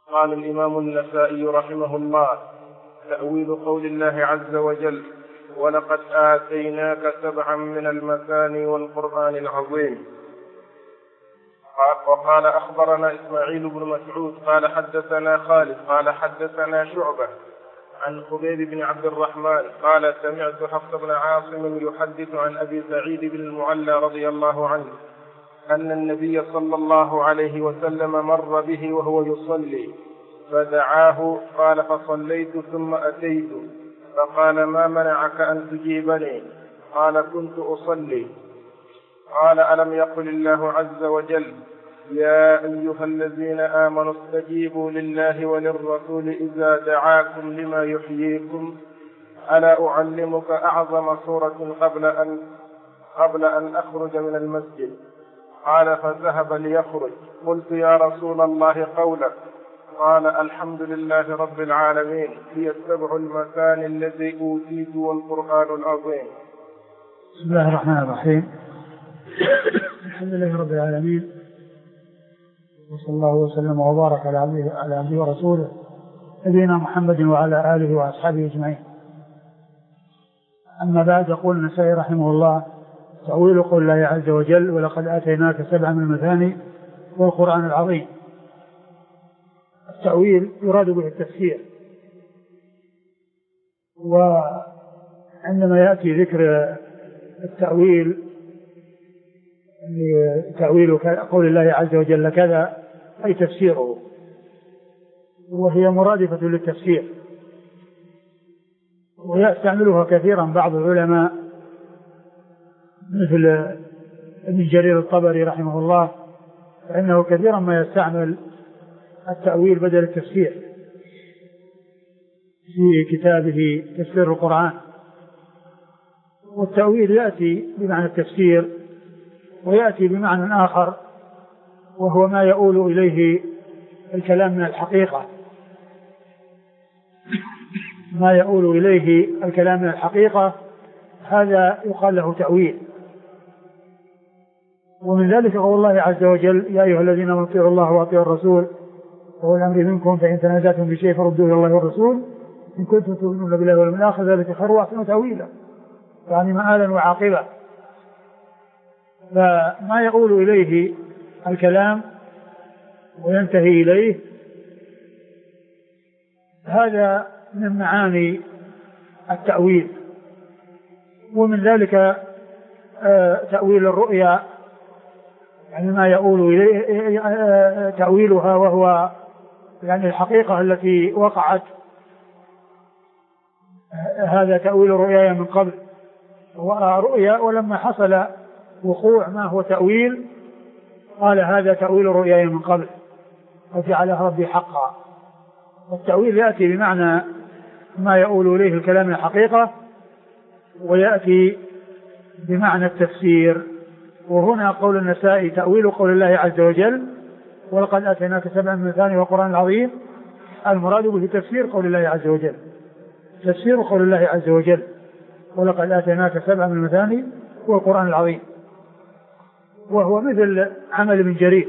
قال الإمام النسائي رحمه الله: تأويل قول الله عز وجل: ولقد آتيناك 7 من المثاني والقرآن العظيم. وقال: أخبرنا إسماعيل بن مسعود قال حدثنا خالد قال حدثنا شعبة عن خبيب بن عبد الرحمن قال: سمعت حفص بن عاصم يحدث عن أبي سعيد بن المعلى رضي الله عنه أن النبي صلى الله عليه وسلم مر به وهو يصلي فدعاه قال: فصليت ثم أتيت فقال: ما منعك أن تجيبني؟ قال: كنت أصلي. قال: ألم يقل الله عز وجل: يا أيها الذين آمنوا استجيبوا لله وللرسول إذا دعاكم لما يحييكم؟ ألا أعلمك أعظم سورة قبل أن أخرج من المسجد؟ قال: فذهب ليخرج. قلت: يا رسول الله قولك. قال: الحمد لله رب العالمين، هي 7 المثاني الذي أوتيت والقرآن العظيم. بسم الله الرحمن الرحيم. الحمد لله رب العالمين، وصلى الله وسلم وبارك على عبده ورسوله نبينا محمد وعلى آله وأصحابه أجمعين. أما بعد، يقول النسائي رحمه الله: تأويل قول الله عز وجل: ولقد آتيناك 7 من المثاني والقرآن العظيم. التأويل يراد به التفسير، وعندما يأتي ذكر التأويل تأويل قول الله عز وجل كذا أي تفسيره، وهي مرادفة للتفسير، ويستعملها كثيرا بعض العلماء مثل ابن جرير الطبري رحمه الله، فإنه كثيرا ما يستعمل التأويل بدل التفسير في كتابه تفسير القرآن. والتأويل يأتي بمعنى التفسير ويأتي بمعنى آخر، وهو ما يؤول إليه الكلام من الحقيقة، ما يؤول إليه الكلام من الحقيقة هذا يقال له تأويل. ومن ذلك قول الله عز وجل: يا أيها الذين آمنوا اطيعوا الله وأطيعوا الرسول وأولي الأمر منكم فإن تنازعتم بشيء فردوه إلى الله والرسول إن كنتم تؤمنون بالله واليوم الآخر ذلك خير وأحسن تأويلا، يعني مآلا وعاقبة. فما يؤول إليه الكلام وينتهي إليه هذا من معاني التأويل. ومن ذلك تأويل الرؤيا، يعني ما يؤول إليه تأويلها، وهو يعني الحقيقة التي وقعت. هذا تأويل الرؤيا من قبل، ورؤيا ولما حصل وقوع ما هو تأويل قال: هذا تأويل الرؤيا من قبل وجعلها ربي حقا. والتأويل يأتي بمعنى ما يؤول إليه الكلام من الحقيقة، ويأتي بمعنى التفسير. وهنا قول النسائي: تأويل قول الله عز وجل: ولقد آتيناك 7 من المثاني والقرآن العظيم. المراد به تفسير قول الله عز وجل، تفسير قول الله عز وجل: ولقد آتيناك 7 من المثاني والقرآن العظيم. وهو مثل عمل ابن جرير،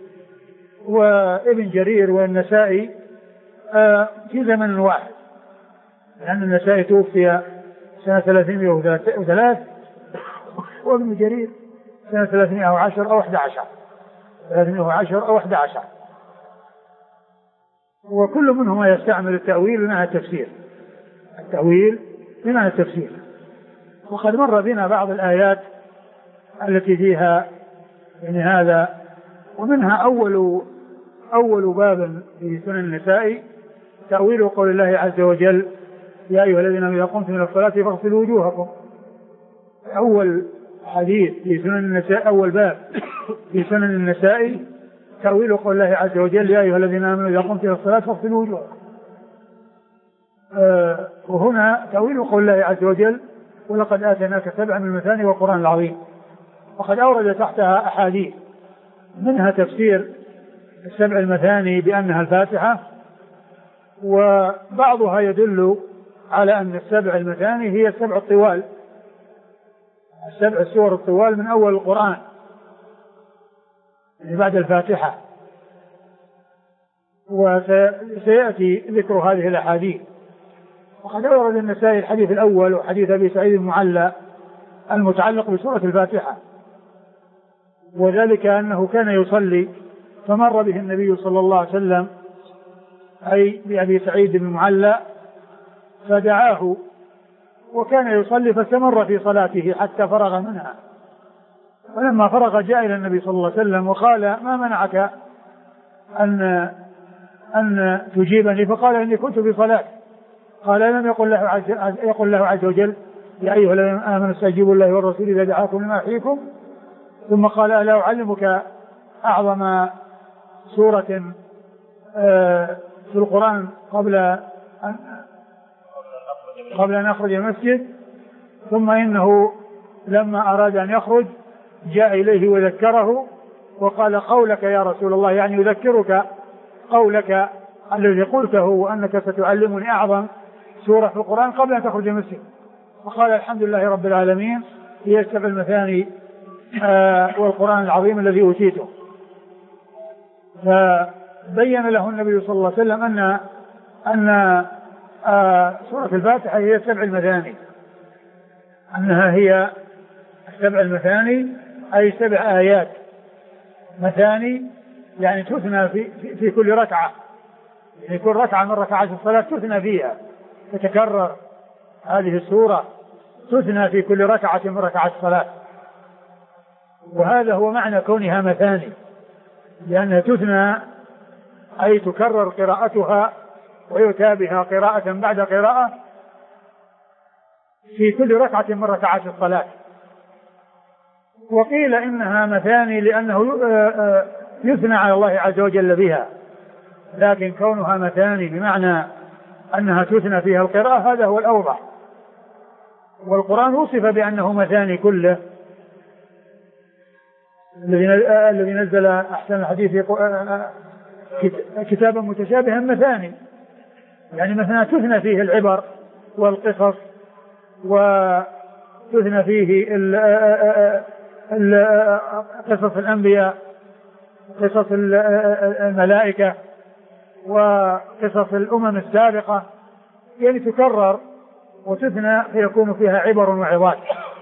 وابن جرير والنسائي في زمن واحد، لأن النسائي توفي سنة 303 وابن جرير سنة 310 أو 11، 310 أو 11. وكل منهما يستعمل التأويل بمعنى التفسير، التأويل بمعنى التفسير. وقد مر بنا بعض الآيات التي فيها يعني هذا، ومنها أول باب في سنن النسائي تأويل قول الله عز وجل: يا أيها الذين آمنوا إذا قمتم إلى الصلاة فاغسلوا وجوهكم. أول حديث في سنن النسائي، أول باب في سنن النسائي تأويل قول الله عز وجل: يا أيها الذين آمنوا إذا قمتم إلى الصلاة فاغسلوا وجوهكم. وهنا تأويل قول الله عز وجل: ولقد آتيناك 7 من المثاني والقرآن العظيم. وقد أورد تحتها أحاديث، منها تفسير 7 المثاني بأنها الفاتحة، وبعضها يدل على أن 7 المثاني هي 7 الطوال، 7 السور الطوال من أول القرآن يعني بعد الفاتحة. وسيأتي ذكر هذه الأحاديث. وقد أورد النسائي الحديث الأول وحديث أبي سعيد المعلى المتعلق بسورة الفاتحة، وذلك أنه كان يصلي فمر به النبي صلى الله عليه وسلم أي بأبي سعيد المعلى فدعاه، وكان يصلي فاستمر في صلاته حتى فرغ منها، ولما فرغ جاء إلى النبي صلى الله عليه وسلم وقال: ما منعك أن تجيبني؟ فقال: إني كنت في صلاة. قال: لم يقل له عز وجل: يا أيها الذين آمنوا استجيبوا لله والرسول إذا دعاكم لما يحييكم؟ ثم قال: ألا أعلمك أعظم سورة في القرآن قبل أن أخرج المسجد؟ ثم إنه لما أراد أن يخرج جاء إليه وذكره وقال: قولك يا رسول الله، يعني يذكرك قولك الذي قلته وأنك ستعلمني أعظم سورة في القرآن قبل أن تخرج المسجد. فقال: الحمد لله رب العالمين، هي السبع المثاني والقرآن العظيم الذي أوتيته. فبين له النبي صلى الله عليه وسلم أن سورة الفاتحة هي السبع المثاني، أنها هي السبع المثاني أي 7 آيات مثاني، يعني تثنى في كل ركعة، يعني كل ركعة من ركعات الصلاة تثنى فيها، تتكرر هذه السورة تثنى في كل ركعة من ركعات الصلاة. وهذا هو معنى كونها مثاني، لأنها تثنى أي تكرر قراءتها ويتابعها قراءة بعد قراءة في كل ركعة من ركعات الصلاة. وقيل إنها مثاني لأنه يثنى على الله عز وجل بها، لكن كونها مثاني بمعنى أنها تثنى فيها القراءة هذا هو الأوضح. والقرآن وصف بأنه مثاني كله، الذي نزل أحسن الحديث كتابا متشابها مثاني، يعني مثلا تثنى فيه العبر والقصص، وتثنى فيه قصص الأنبياء، قصص الملائكة، وقصص الأمم السابقة، يعني تكرر وتثنى فيكون فيها عبر وعظات.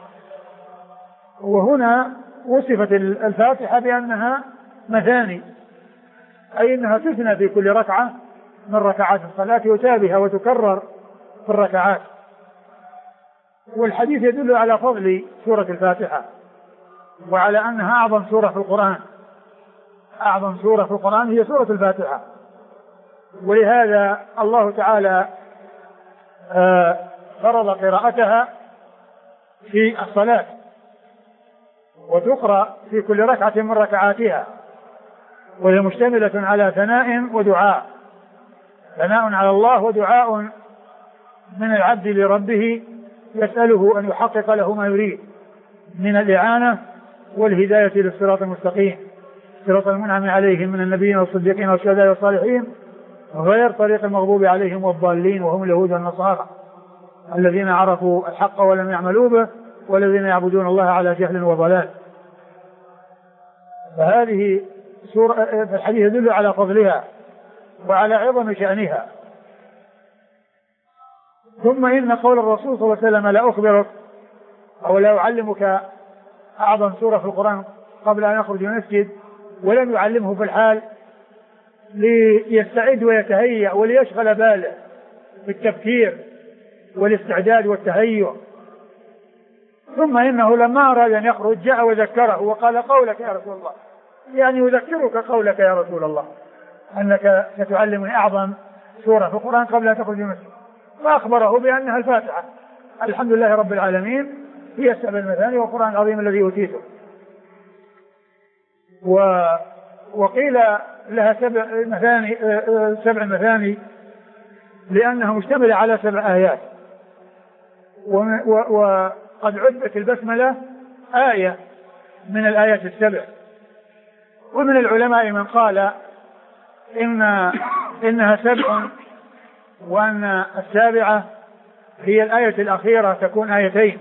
وهنا وصفت الفاتحة بأنها مثاني، أي أنها تثنى في كل ركعة من ركعات الصلاة يتابها وتكرر في الركعات. والحديث يدل على فضل سورة الفاتحة وعلى أنها أعظم سورة في القرآن، أعظم سورة في القرآن هي سورة الفاتحة، ولهذا الله تعالى فرض قراءتها في الصلاة وتقرأ في كل ركعة من ركعاتها، وهي مشتملة على ثناء ودعاء، ثناء على الله ودعاء من العبد لربه يسأله أن يحقق له ما يريد من الإعانة والهداية للصراط المستقيم، صراط المنعم عليهم من النبيين والصديقين والشهداء والصالحين غير طريق المغضوب عليهم والضالين وهم اليهود والنصارى الذين عرفوا الحق ولم يعملوا به والذين يعبدون الله على جهل وضلال. فهذه سورة الحديث يدل على فضلها وعلى عظم شأنها. ثم إن قول الرسول صلى الله عليه وسلم: لا أخبرك أو لا أعلمك أعظم سورة في القرآن قبل أن يخرج من المسجد، ولم يعلمه في الحال ليستعد ويتهيأ وليشغل باله بالتفكير والاستعداد والتهيؤ. ثم إنه لما أراد أن يخرج جاء وذكره وقال: قولك يا رسول الله، يعني يذكرك قولك يا رسول الله أنك ستعلمني أعظم سورة في القرآن قبل أن تخرج من المسجد، فأخبره بأنها الفاتحة، الحمد لله رب العالمين، هي السبع المثاني والقرآن العظيم الذي أوتيته. وقيل لها سبع مثاني لأنها مشتملة على 7 آيات، وقد عدت البسملة آية من الآيات ال7. ومن العلماء من قال إنها 7 وأن السابعة هي الآية الأخيرة تكون 2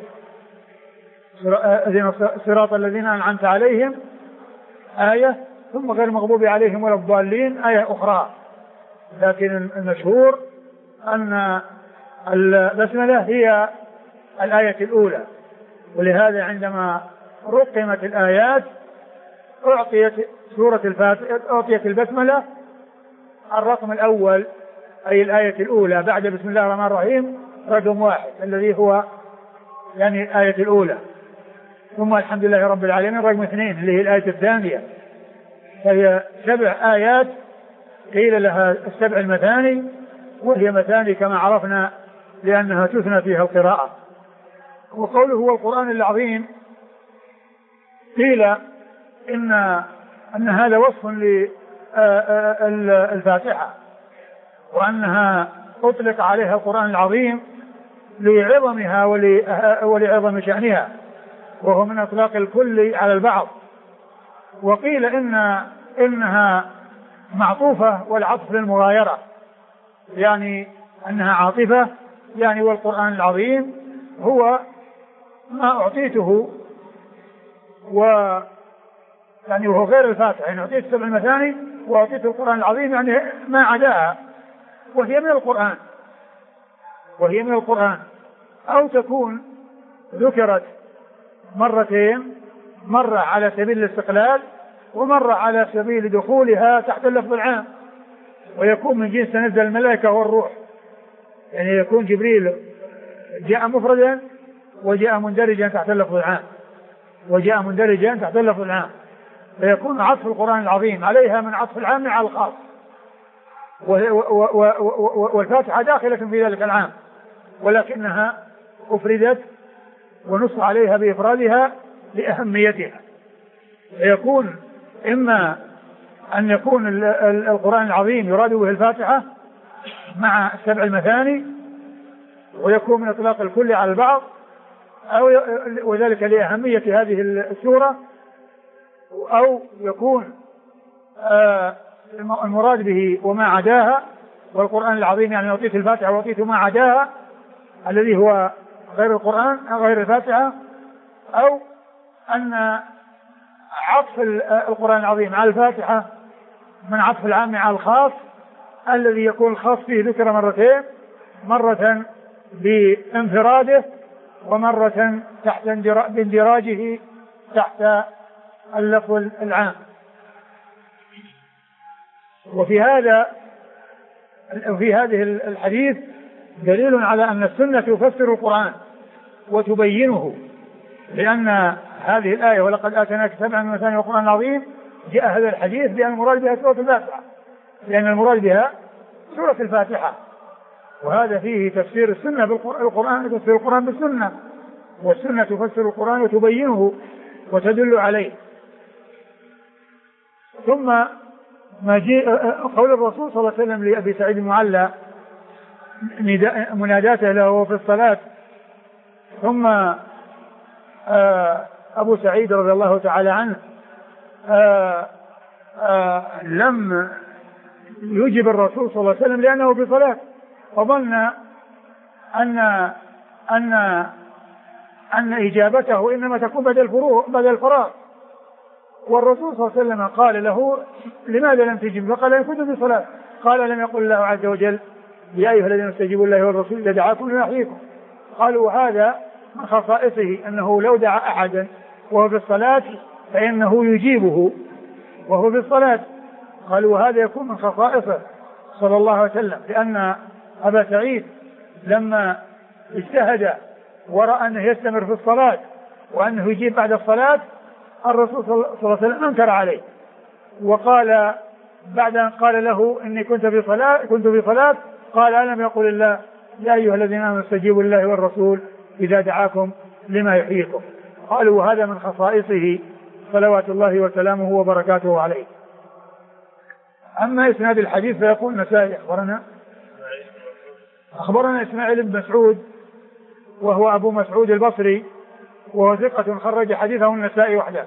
صراط الذين أنعمت عليهم آية، ثم غير المغضوب عليهم ولا الضالين آية أخرى. لكن المشهور أن البسملة هي الآية الأولى، ولهذا عندما رقمت الآيات أعطيت سورة الفاتحة، أعطيت البسملة الرقم الأول، أي الآية الأولى بعد بسم الله الرحمن الرحيم رقم 1 الذي هو يعني الآية الأولى، ثم الحمد لله رب العالمين رقم 2 اللي هي الآية الثانية. فهي 7 آيات قيل لها السبع المثاني، وهي مثاني كما عرفنا لأنها تثنى فيها القراءة. وقوله هو القرآن العظيم قيل أن هذا وصف للفاتحة، وأنها أطلق عليها القرآن العظيم لعظمها ولعظم شأنها، وهو من أطلاق الكل على البعض. وقيل إنها معطوفة والعطف للمغايرة، يعني أنها عاطفة، يعني والقرآن العظيم هو ما أعطيته يعني وهو غير الفاتحة، يعني أعطيت 7 المثاني وأعطيت القرآن العظيم يعني ما عداها، وهي من القرآن أو تكون ذكرت مرتين، مرة على سبيل الاستقلال ومرة على سبيل دخولها تحت اللفظ العام، ويكون من جنس تنزل الملائكة والروح، يعني يكون جبريل جاء مفردا وجاء مندرجا تحت اللفظ العام، فيكون عطف القرآن العظيم عليها من عطف العام على الخاص، والفاتحة داخلة في ذلك العام، ولكنها أفردت ونص عليها بإفرادها لأهميتها. فيكون إما أن يكون القرآن العظيم يراد به الفاتحة مع 7 المثاني ويكون من إطلاق الكل على البعض، وذلك لأهمية هذه السورة، أو يكون المراد به وما عداها، والقرآن العظيم يعني أعطيت الفاتحة وأعطيت ما عداها الذي هو غير القرآن أو غير الفاتحة، أو أن عطف القرآن العظيم على الفاتحة من عطف العام على الخاص، الذي يكون الخاص فيه ذكر مرتين، مرة بانفراده ومرة تحت باندراجه تحت اللفظ العام. وفي هذه الحديث دليل على أن السنة تفسر القرآن وتبينه، لأن هذه الآية ولقد آتيناك 7 من المثاني والقرآن العظيم جاء هذا الحديث بأن المراد بها سورة الفاتحة، لأن المراد بها سورة الفاتحة، وهذا فيه تفسير السنة بالقرآن، تفسير القرآن بالسنة، والسنة تفسر القرآن وتبينه وتدل عليه. ثم ما قول الرسول صلى الله عليه وسلم لأبي سعيد المعلى مناداته له في الصلاة، ثم أبو سعيد رضي الله تعالى عنه لم يجب الرسول صلى الله عليه وسلم لأنه في صلاة، فظن أن إجابته إنما تكون بدل الفراغ، والرسول صلى الله عليه وسلم قال له لماذا لم تجب؟ فقال إن كنت في صلاة. قال لم يقل الله عز وجل يا أيها الذين استجيبوا الله والرسول إذا دعاكم لما يحييكم؟ قالوا هذا من خصائصه أنه لو دعا أحدا وهو في الصلاة فإنه يجيبه وهو في الصلاة. قالوا هذا يكون من خصائصه صلى الله عليه وسلم، لأن أبا سعيد لما اجتهد ورأى أنه يستمر في الصلاة وأنه يجيب بعد الصلاة، الرسول صلى الله عليه وسلم أنكر عليه، وقال بعد أن قال له إني كنت في صلاة قال ألم يقل الله يا أيها الذين آمنوا استجيبوا لله والرسول إذا دعاكم لما يحييكم؟ قالوا هذا من خصائصه صلوات الله وسلامه وبركاته عليه. أما إسناد الحديث فيقول النسائي أخبرنا إسماعيل بن مسعود وهو أبو مسعود البصري وهو ثقة خرج حديثه النسائي وحده.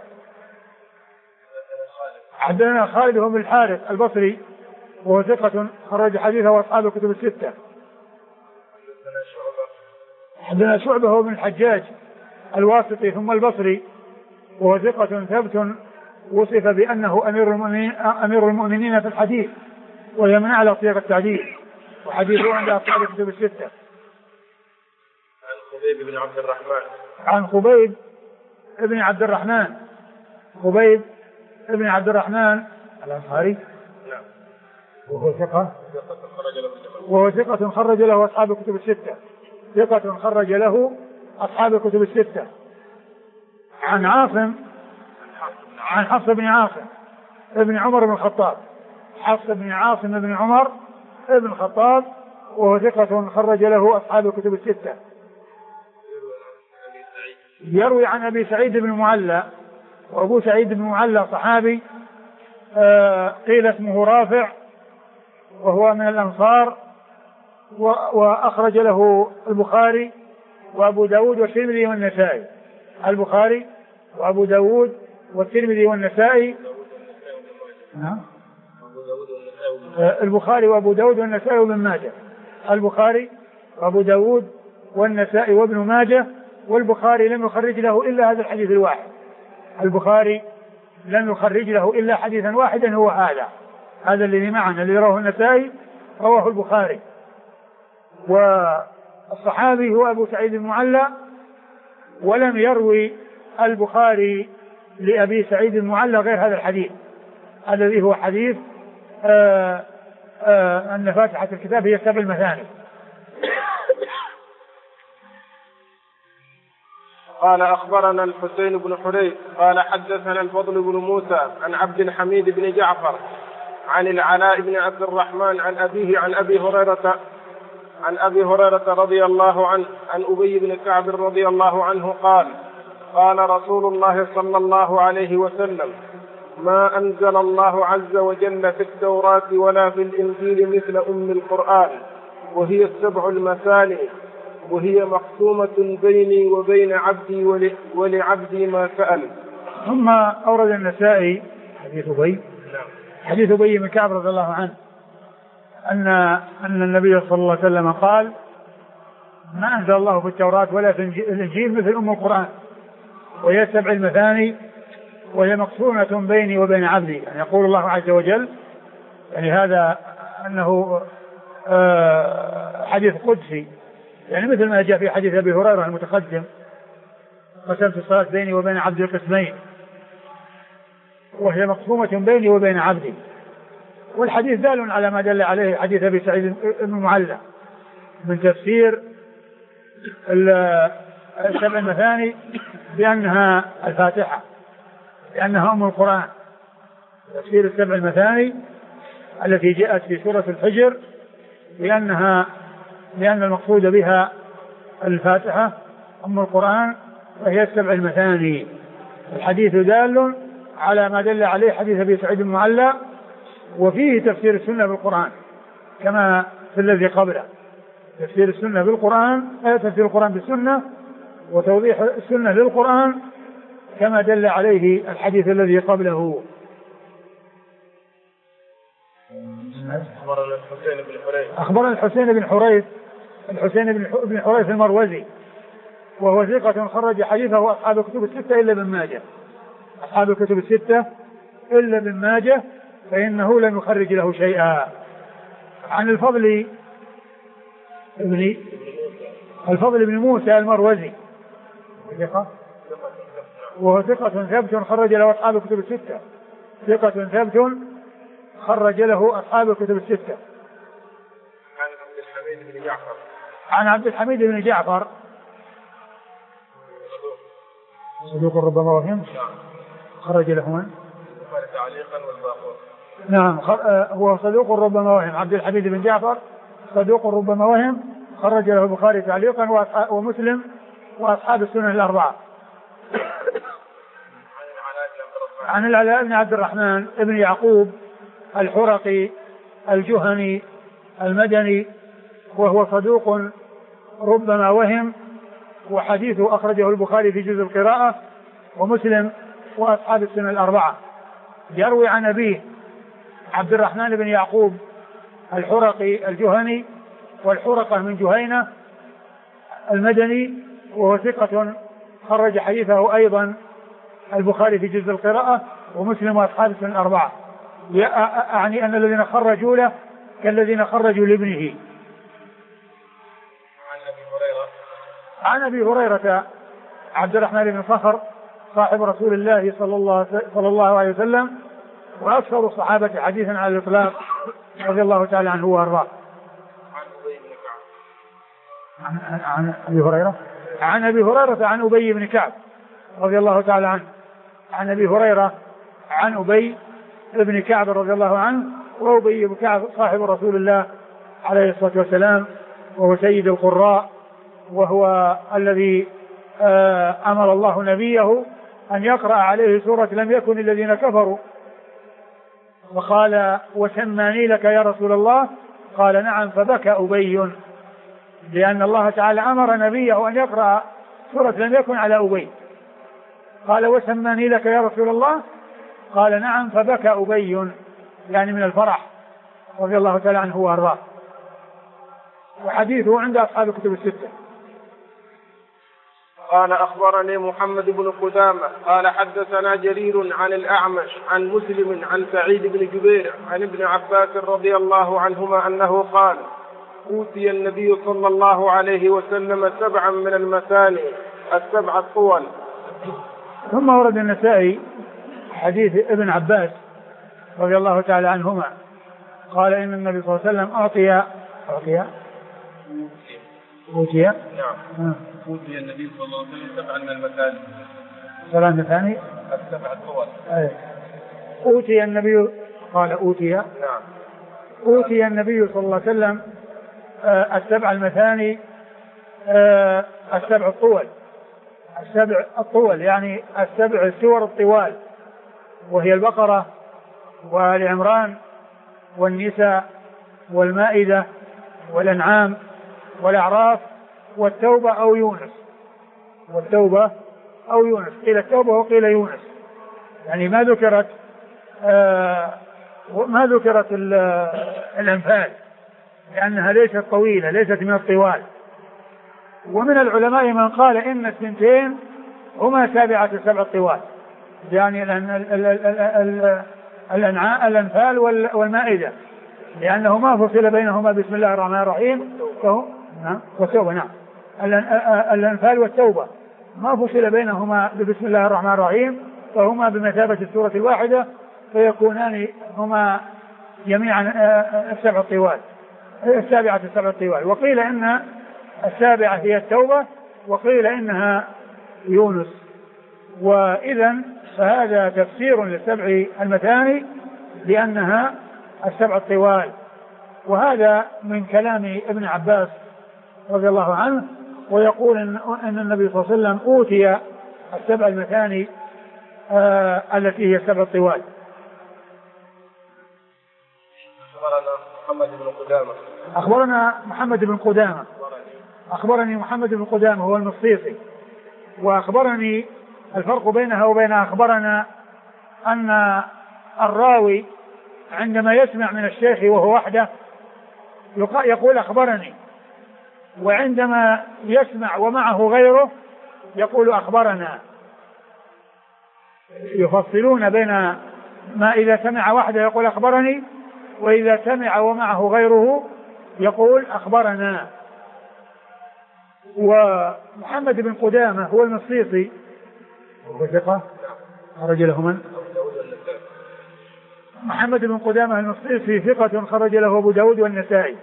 حدثنا خالد بن الحارث البصري وهو ثقة خرج حديثه وأصحاب الكتب الستة. حدثنا شعبة هو بن الحجاج الواسطي ثم البصري وهو ثقة ثبت وصف بأنه أمير المؤمنين في الحديث، وهي من أعلى صيغ التعديل، وحديثه عند أصحاب الكتب الستة. عن خبيب بن عبد الرحمن. عن خبيب ابن عبد الرحمن. خبيب ابن عبد الرحمن الأنصاري. نعم. وهو ثقة خرج له أصحاب الكتب الستة. ثقة خرج له أصحاب الكتب الستة. عن عاصم، عن حفص بن عاصم ابن عمر بن الخطاب. حفص بن عاصم بن عمر ابن الخطاب، وهو ثقة خرج له أصحاب الكتب الستة. يروي عن أبي سعيد بن المعلى، وأبو سعيد بن المعلى صحابي قيل اسمه رافع، وهو من الأنصار، وأخرج له البخاري وأبو داود والترمذي والنسائي. البخاري وأبو داود والترمذي والنسائي. البخاري وأبو داود والنسائي وابن ماجه. البخاري وأبو داود والنسائي وابن ماجه. والبخاري لم يخرج له إلا هذا الحديث الواحد. البخاري لم يخرج له إلا حديثا واحدا، هو هذا الذي معنا الذي رواه النسائي رواه البخاري. والصحابي هو أبو سعيد المعلى، ولم يروي البخاري لأبي سعيد المعلى غير هذا الحديث الذي هو حديث أن فاتحة الكتاب هي 7 المثاني. قال أخبرنا الحسين بن حريث قال حدثنا الفضل بن موسى عن عبد الحميد بن جعفر عن العلاء بن عبد الرحمن عن أبيه عن أبي هريرة رضي الله عنه عن أبي بن كعب رضي الله عنه قال قال رسول الله صلى الله عليه وسلم: ما أنزل الله عز وجل في التوراة ولا في الإنجيل مثل أم القرآن، وهي 7 المثاني، وهي مقسومة بيني وبين عبدي ولعبدي ما سأل. ثم أورد النسائي حديث أبي بن كعب رضي الله عنه أن النبي صلى الله عليه وسلم قال: ما أنزل الله في التوراة ولا في الإنجيل مثل أم القرآن، وهي 7 المثاني، وهي مقسومة بيني وبين عبدي. يعني يقول الله عز وجل، يعني هذا أنه حديث قدسي، يعني مثل ما جاء في حديث أبي هريرة المتقدم: قسمت الصلاة بيني وبين عبدي قسمين، وهي مقسومة بيني وبين عبدي. والحديث دال على ما دل عليه حديث أبي سعيد بن المعلى من تفسير 7 المثاني بأنها الفاتحة، لأنها أم القرآن. تفسير 7 المثاني التي جاءت في سورة الحجر لأن المقصود بها الفاتحة أم القرآن، وهي 7 المثاني. الحديث دال على ما دل عليه حديث أبي سعيد المعلى، وفيه تفسير السنة بالقرآن كما في الذي قبله. تفسير السنة بالقرآن، تفسير القرآن بالسنة، وتوضيح السنة للقرآن كما دل عليه الحديث الذي قبله. أخبرنا الحسين بن حريث الحسين بن حريث المروزي، وهو ثقة خرج حديثه أصحاب الكتب الستة إلا ابن ماجه. أصحاب الكتب الستة إلا ابن ماجه، فإنه لم يخرج له شيئا. عن الفضل بن موسى المروزي، وهو ثقة ثبت خرج له أصحاب الكتب الستة. ثقة ثبت خرج له أصحاب الكتب الستة. عن عبد الحميد بن جعفر صدوق ربما وهم، خرج له من؟ نعم، هو صدوق ربما وهم. عبد الحميد بن جعفر صدوق ربما وهم، خرج له البخاري تعليقا ومسلم وأصحاب السنن الأربعة. عن العلاء بن عبد الرحمن ابن يعقوب الحرقي الجهني المدني، وهو صدوق ربما وهم، وحديثه أخرجه البخاري في جزء القراءة ومسلم وأصحاب السنن الأربعة. يروي عن أبيه عبد الرحمن بن يعقوب الحرقي الجهني، والحرقة من جهينة المدني، وهو ثقة خرج حديثه أيضا البخاري في جزء القراءة ومسلم وأصحاب السنن الأربعة. يعني أن الذين خرجوا له كالذين خرجوا لابنه. عن أبي هريرة عبد الرحمن بن صخر صاحب رسول الله صلى الله عليه وسلم وأكثر الصحابة حديثا على الإطلاق رضي الله تعالى عنه وأرضاه. عن أبي هريرة عن أبي بن كعب رضي الله تعالى عنه. عن أبي هريرة عن أبي بن كعب رضي الله عنه، وأبي بن كعب صاحب رسول الله عليه الصلاة والسلام، وهو سيد القراء، وهو الذي أمر الله نبيه أن يقرأ عليه سورة لم يكن الذين كفروا، وقال وسماني لك يا رسول الله؟ قال نعم، فبكى أبي، لأن الله تعالى أمر نبيه أن يقرأ سورة لم يكن على أبي. قال وسماني لك يا رسول الله؟ قال نعم، فبكى أبي، يعني من الفرح رضي الله تعالى عنه وأرضاه. وحديثه عند أصحاب الكتب الستة. قال أخبرني محمد بن قدامة قال حدثنا جرير عن الأعمش عن مسلم عن سعيد بن جبير عن ابن عباس رضي الله عنهما أنه قال أوتي النبي صلى الله عليه وسلم 7 من المثاني 7 الطول. ثم ورد النسائي حديث ابن عباس رضي الله تعالى عنهما قال إن النبي صلى الله عليه وسلم أوتي النبي صلى الله عليه وسلم 7 من المثاني 7 الطول. أوتي النبي قال أوتي النبي صلى الله عليه وسلم 7 المثاني 7 الطول. 7 الطول يعني 7 السور الطوال، وهي البقرة وآل عمران والنساء والمائدة والأنعام والأعراف والتوبة أو يونس. قيل التوبة وقيل يونس، يعني ما ذكرت الأنفال لأنها ليست طويلة، ليست من الطوال. ومن العلماء من قال إن 2 هما 7 الطوال، يعني الأنفال والمائدة، لأنه ما فصل بينهما بسم الله الرحمن الرحيم والتوبة. نعم، الأنفال والتوبة ما فصل بينهما بسم الله الرحمن الرحيم، فهما بمثابة السورة الواحدة، فيكونان هما جميعا 7 الطوال 7 الطوال. وقيل إن 7 هي التوبة، وقيل إنها يونس. وإذا فهذا تفسير ل7 المثاني لأنها 7 الطوال. وهذا من كلام ابن عباس رضي الله عنه، ويقول أن النبي صلى الله عليه وسلم أوتي 7 المثاني التي هي 7 الطوال. أخبرنا محمد بن قدامة هو المصيصي. وأخبرني الفرق بينها وبين أخبرنا أن الراوي عندما يسمع من الشيخ وهو وحده يقول أخبرني، وعندما يسمع ومعه غيره يقول أخبرنا. يفصلون بين ما إذا سمع وحده يقول أخبرني، وإذا سمع ومعه غيره يقول أخبرنا. ومحمد بن قدامة هو المصيصي وهو ثقة خرج له من؟ محمد بن قدامة المصيصي ثقة خرج له أبو داود والنسائي.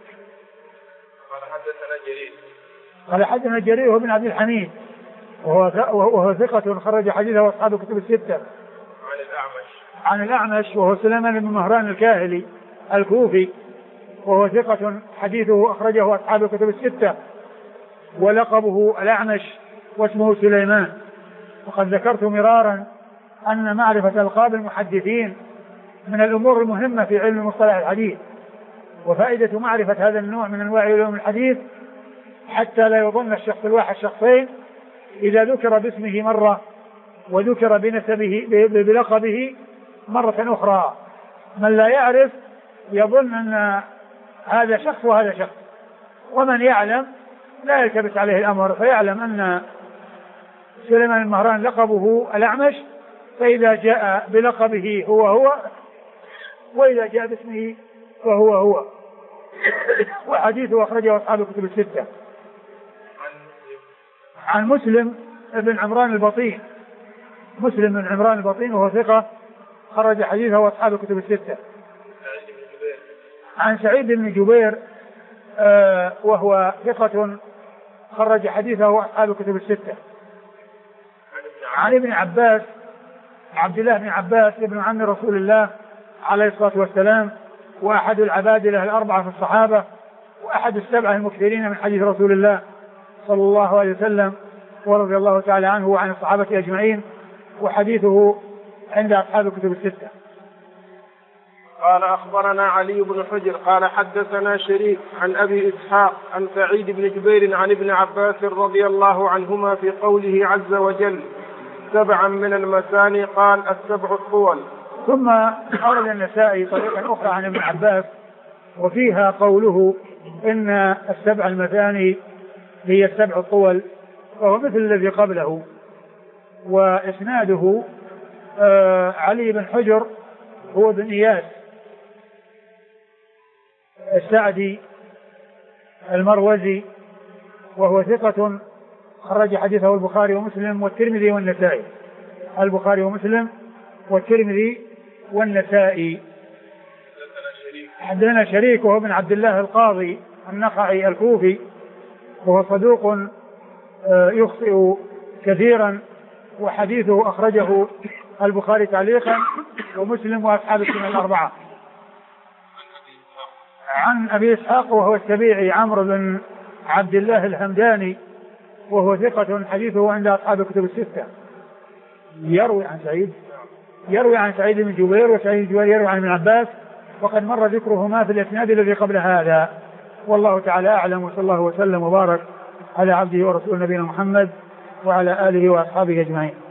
قال حدثنا جرير هو بن عبد الحميد وهو ثقة خرج حديثه أصحاب الكتب الستة. عن الأعمش وهو سليمان بن مهران الكاهلي الكوفي، وهو ثقة حديثه أخرجه أصحاب الكتب الستة، ولقبه الأعمش واسمه سليمان. وقد ذكرت مرارا أن معرفة ألقاب المحدثين من الأمور المهمة في علم مصطلح الحديث، وفائدة معرفة هذا النوع من أنواع علوم الحديث حتى لا يظن الشخص الواحد شخصين. إذا ذكر باسمه مرة وذكر بنسبه بلقبه مرة أخرى، من لا يعرف يظن أن هذا شخص وهذا شخص، ومن يعلم لا يلتبس عليه الأمر، فيعلم أن سليمان المهران لقبه الأعمش، فإذا جاء بلقبه هو، وإذا جاء باسمه فهو هو. وحديثه أخرجه أصحاب الكتب الستة. عن مسلم بن عمران البطين، مسلم بن عمران البطين وهو ثقة خرج حديثه أصحاب الكتب الستة. عن سعيد بن جبير وهو ثقة خرج حديثه أصحاب الكتب الستة. عن ابن عباس عبد الله بن عباس ابن عم رسول الله عليه الصلاة والسلام، وأحد العبادلة الأربعة في الصحابة، وأحد السبعة المكثرين من حديث رسول الله صلى الله عليه وسلم، ورضي الله تعالى عنه وعن الصحابة أجمعين، وحديثه عند أصحاب الكتب الستة. قال أخبرنا علي بن حجر قال حدثنا شريك عن أبي إسحاق عن سعيد بن جبير عن ابن عباس رضي الله عنهما في قوله عز وجل 7 من المثاني قال 7 الطول. ثم أورد النسائي طريقا أخرى عن ابن عباس وفيها قوله إن 7 المثاني هي 7 الطول، وهو مثل الذي قبله. وإسناده علي بن حجر هو بن إياس السعدي المروزي، وهو ثقة خرج حديثه البخاري ومسلم والترمذي والنسائي. البخاري ومسلم والترمذي والنسائي. حدثنا شريك وهو بن عبد الله القاضي النخعي الكوفي، وهو صدوق يخطئ كثيرا، وحديثه أخرجه البخاري تعليقا ومسلم وأصحاب السنن الأربعة. عن أبي إسحاق وهو السبيعي عمرو بن عبد الله الهمداني، وهو ثقة حديثه عند أصحاب الكتب الستة. يروي عن سعيد بن جبير، وسعيد بن جبير يروي عن ابن عباس، وقد مر ذكرهما في الإسناد الذي قبل هذا. والله تعالى أعلم، وصلى الله وسلم وبارك على عبده ورسوله نبينا محمد وعلى آله وأصحابه أجمعين.